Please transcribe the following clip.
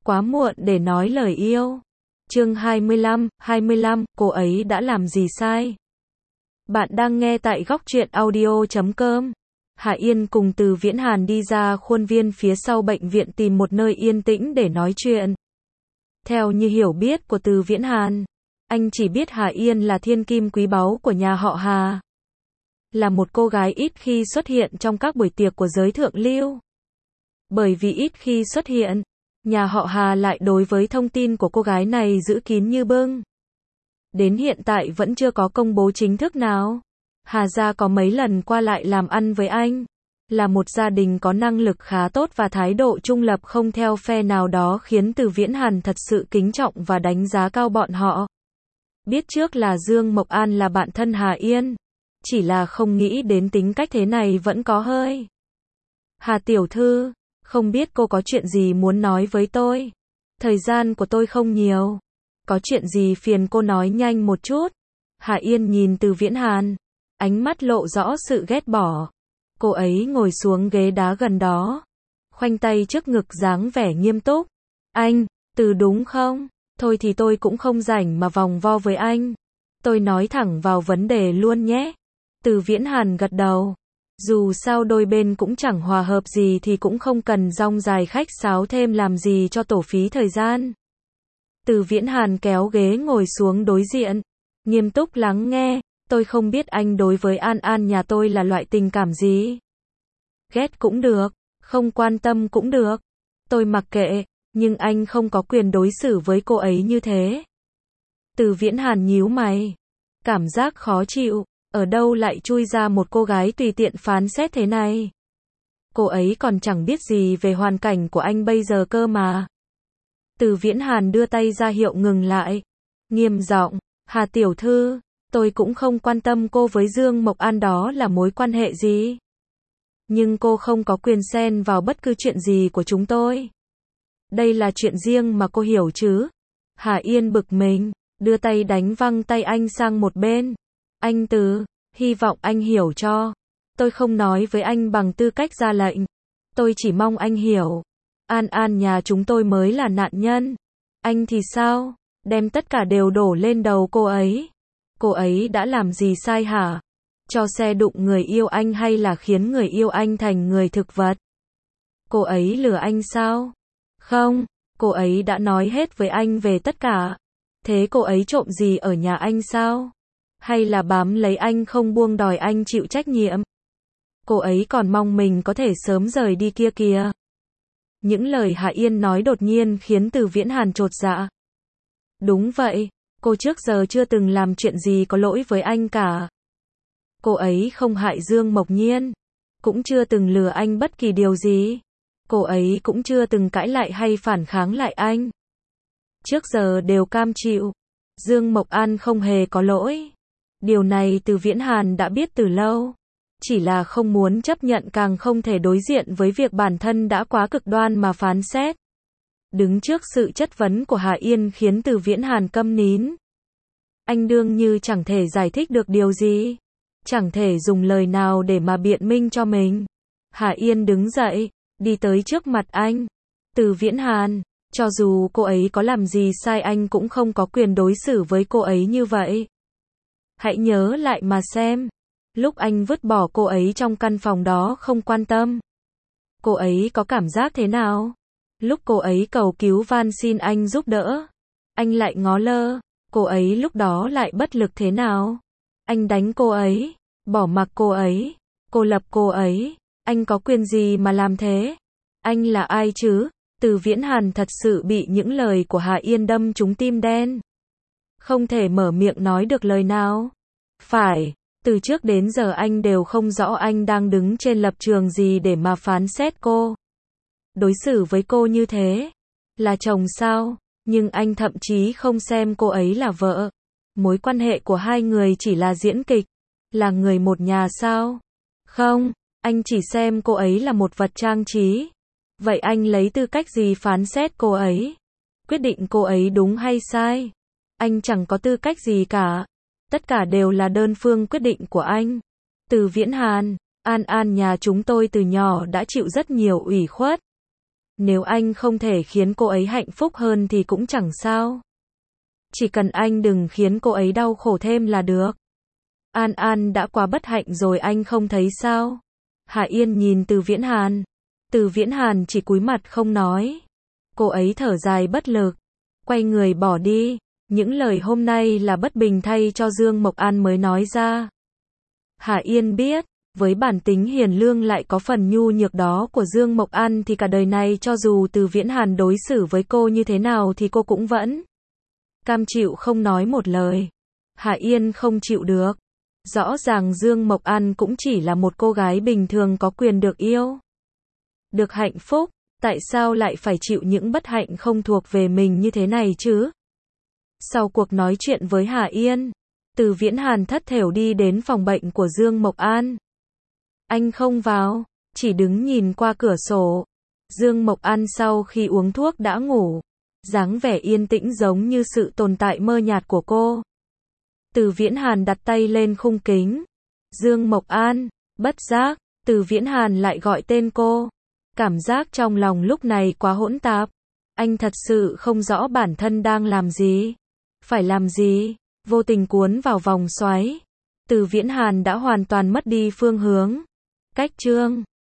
quá muộn để nói lời yêu. Chương 25, cô ấy đã làm gì sai? Bạn đang nghe tại góc truyện audio.com. Hạ Yên cùng Từ Viễn Hàn đi ra khuôn viên phía sau bệnh viện tìm một nơi yên tĩnh để nói chuyện. Theo như hiểu biết của Từ Viễn Hàn, anh chỉ biết Hạ Yên là thiên kim quý báu của nhà họ Hà. Là một cô gái ít khi xuất hiện trong các buổi tiệc của giới thượng lưu. Bởi vì ít khi xuất hiện, nhà họ Hà lại đối với thông tin của cô gái này giữ kín như bưng. Đến hiện tại vẫn chưa có công bố chính thức nào. Hà gia có mấy lần qua lại làm ăn với anh. Là một gia đình có năng lực khá tốt và thái độ trung lập không theo phe nào đó khiến Từ Viễn Hàn thật sự kính trọng và đánh giá cao bọn họ. Biết trước là Dương Mộc An là bạn thân Hà Yên. Chỉ là không nghĩ đến tính cách thế này vẫn có hơi. Hà tiểu thư, không biết cô có chuyện gì muốn nói với tôi. Thời gian của tôi không nhiều. Có chuyện gì phiền cô nói nhanh một chút. Hà Yên nhìn Từ Viễn Hàn. Ánh mắt lộ rõ sự ghét bỏ. Cô ấy ngồi xuống ghế đá gần đó. Khoanh tay trước ngực dáng vẻ nghiêm túc. Anh, Từ đúng không? Thôi thì tôi cũng không rảnh mà vòng vo với anh. Tôi nói thẳng vào vấn đề luôn nhé. Từ Viễn Hàn gật đầu. Dù sao đôi bên cũng chẳng hòa hợp gì thì cũng không cần rong dài khách sáo thêm làm gì cho tổ phí thời gian. Từ Viễn Hàn kéo ghế ngồi xuống đối diện. Nghiêm túc lắng nghe. Tôi không biết anh đối với An An nhà tôi là loại tình cảm gì. Ghét cũng được, không quan tâm cũng được. Tôi mặc kệ, nhưng anh không có quyền đối xử với cô ấy như thế. Từ Viễn Hàn nhíu mày. Cảm giác khó chịu, ở đâu lại chui ra một cô gái tùy tiện phán xét thế này. Cô ấy còn chẳng biết gì về hoàn cảnh của anh bây giờ cơ mà. Từ Viễn Hàn đưa tay ra hiệu ngừng lại. Nghiêm giọng, Hà tiểu thư. Tôi cũng không quan tâm cô với Dương Mộc An đó là mối quan hệ gì. Nhưng cô không có quyền xen vào bất cứ chuyện gì của chúng tôi. Đây là chuyện riêng mà cô hiểu chứ. Hà Yên bực mình, đưa tay đánh văng tay anh sang một bên. Anh Từ, hy vọng anh hiểu cho. Tôi không nói với anh bằng tư cách ra lệnh. Tôi chỉ mong anh hiểu. An An nhà chúng tôi mới là nạn nhân. Anh thì sao? Đem tất cả đều đổ lên đầu cô ấy. Cô ấy đã làm gì sai hả? Cho xe đụng người yêu anh hay là khiến người yêu anh thành người thực vật? Cô ấy lừa anh sao? Không, cô ấy đã nói hết với anh về tất cả. Thế cô ấy trộm gì ở nhà anh sao? Hay là bám lấy anh không buông đòi anh chịu trách nhiệm? Cô ấy còn mong mình có thể sớm rời đi kia kìa. Những lời Hạ Yên nói đột nhiên khiến Từ Viễn Hàn chột dạ. Đúng vậy. Cô trước giờ chưa từng làm chuyện gì có lỗi với anh cả. Cô ấy không hại Dương Mộc Nhiên. Cũng chưa từng lừa anh bất kỳ điều gì. Cô ấy cũng chưa từng cãi lại hay phản kháng lại anh. Trước giờ đều cam chịu. Dương Mộc An không hề có lỗi. Điều này Từ Viễn Hàn đã biết từ lâu. Chỉ là không muốn chấp nhận càng không thể đối diện với việc bản thân đã quá cực đoan mà phán xét. Đứng trước sự chất vấn của Hà Yên khiến Từ Viễn Hàn câm nín. Anh đương như chẳng thể giải thích được điều gì. Chẳng thể dùng lời nào để mà biện minh cho mình. Hà Yên đứng dậy, đi tới trước mặt anh. Từ Viễn Hàn, cho dù cô ấy có làm gì sai anh cũng không có quyền đối xử với cô ấy như vậy. Hãy nhớ lại mà xem. Lúc anh vứt bỏ cô ấy trong căn phòng đó không quan tâm. Cô ấy có cảm giác thế nào? Lúc cô ấy cầu cứu van xin anh giúp đỡ, anh lại ngó lơ, cô ấy lúc đó lại bất lực thế nào? Anh đánh cô ấy, bỏ mặc cô ấy, cô lập cô ấy, anh có quyền gì mà làm thế? Anh là ai chứ? Từ Viễn Hàn thật sự bị những lời của Hà Yên đâm trúng tim đen. Không thể mở miệng nói được lời nào. Phải, từ trước đến giờ anh đều không rõ anh đang đứng trên lập trường gì để mà phán xét cô. Đối xử với cô như thế, là chồng sao? Nhưng anh thậm chí không xem cô ấy là vợ. Mối quan hệ của hai người chỉ là diễn kịch. Là người một nhà sao? Không, anh chỉ xem cô ấy là một vật trang trí. Vậy anh lấy tư cách gì phán xét cô ấy? Quyết định cô ấy đúng hay sai? Anh chẳng có tư cách gì cả. Tất cả đều là đơn phương quyết định của anh. Từ Viễn Hàn, An An nhà chúng tôi từ nhỏ đã chịu rất nhiều ủy khuất. Nếu anh không thể khiến cô ấy hạnh phúc hơn thì cũng chẳng sao. Chỉ cần anh đừng khiến cô ấy đau khổ thêm là được. An An đã quá bất hạnh rồi anh không thấy sao? Hạ Yên nhìn Từ Viễn Hàn. Từ Viễn Hàn chỉ cúi mặt không nói. Cô ấy thở dài bất lực, quay người bỏ đi. Những lời hôm nay là bất bình thay cho Dương Mộc An mới nói ra. Hạ Yên biết, với bản tính hiền lương lại có phần nhu nhược đó của Dương Mộc An thì cả đời này cho dù Từ Viễn Hàn đối xử với cô như thế nào thì cô cũng vẫn cam chịu không nói một lời. Hạ Yên không chịu được. Rõ ràng Dương Mộc An cũng chỉ là một cô gái bình thường có quyền được yêu, được hạnh phúc, tại sao lại phải chịu những bất hạnh không thuộc về mình như thế này chứ? Sau cuộc nói chuyện với Hạ Yên, Từ Viễn Hàn thất thểu đi đến phòng bệnh của Dương Mộc An. Anh không vào, chỉ đứng nhìn qua cửa sổ. Dương Mộc An sau khi uống thuốc đã ngủ, dáng vẻ yên tĩnh giống như sự tồn tại mơ nhạt của cô. Từ Viễn Hàn đặt tay lên khung kính. Dương Mộc An, bất giác, Từ Viễn Hàn lại gọi tên cô. Cảm giác trong lòng lúc này quá hỗn tạp. Anh thật sự không rõ bản thân đang làm gì, phải làm gì, vô tình cuốn vào vòng xoáy. Từ Viễn Hàn đã hoàn toàn mất đi phương hướng. Cách chương